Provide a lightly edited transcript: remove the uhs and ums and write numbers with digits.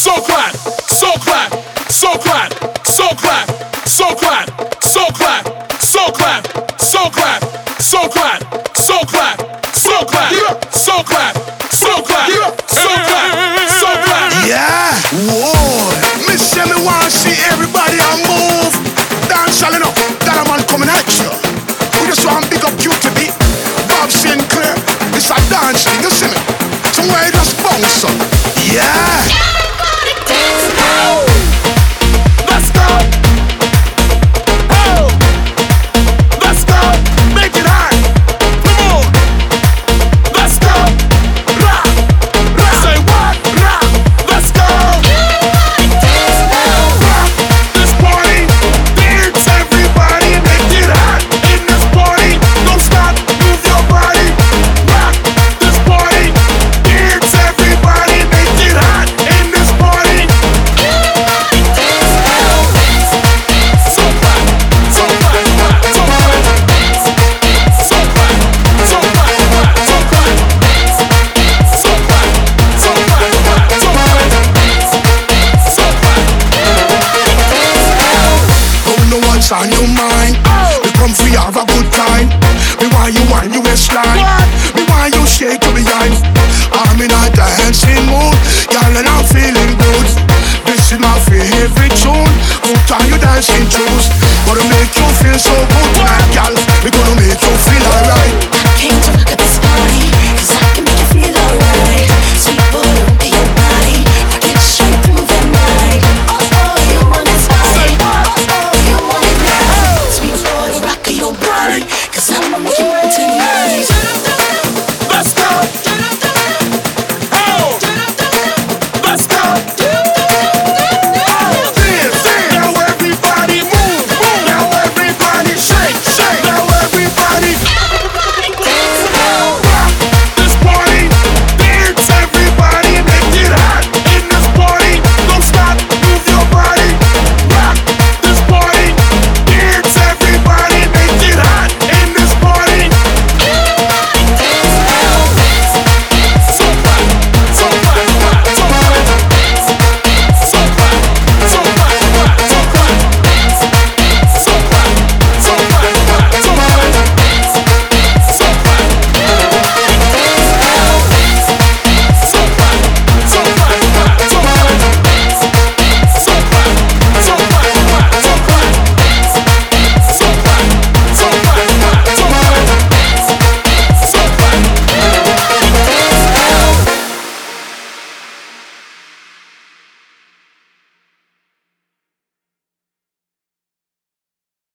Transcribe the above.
so clap, so clap, so clap, so clap, so clap, so clap, so clap, so clap, so clap, so clap, so clap, so clap, so clap, so clap, so clap. Yeah, whoa. Me say me want see everybody a move. Dance all enough, that a man coming at you. We just want big up QTB, Bob Sinclair. It's a dance thing, you see me? Somewhere you just bounce up. Yeah. Everybody dance now. Let's go. Oh, let's go. Make it hot. Come on. Let's go. Rock, rock. Say what? Rock. Let's go. Everybody dance now. Rock this party. Dance everybody. Make it hot in this party. Don't stop. Move your body. Rock this party. Dance everybody. Make it hot in this party. Everybody dance now. So clap, so clap, so clap, so clap, so clap, so clap, so clap, so clap, so clap. Don't know what's on your mind. We come for you, have a good time. Me want you on your waistline. Me want you shake your behind. I'm in a dancing mood, y'all, and I'm feeling good. This is my favorite tune. Put on your dancing shoes. Gonna make you feel so good tonight, y'all. We gonna make you feel alright. I came to rock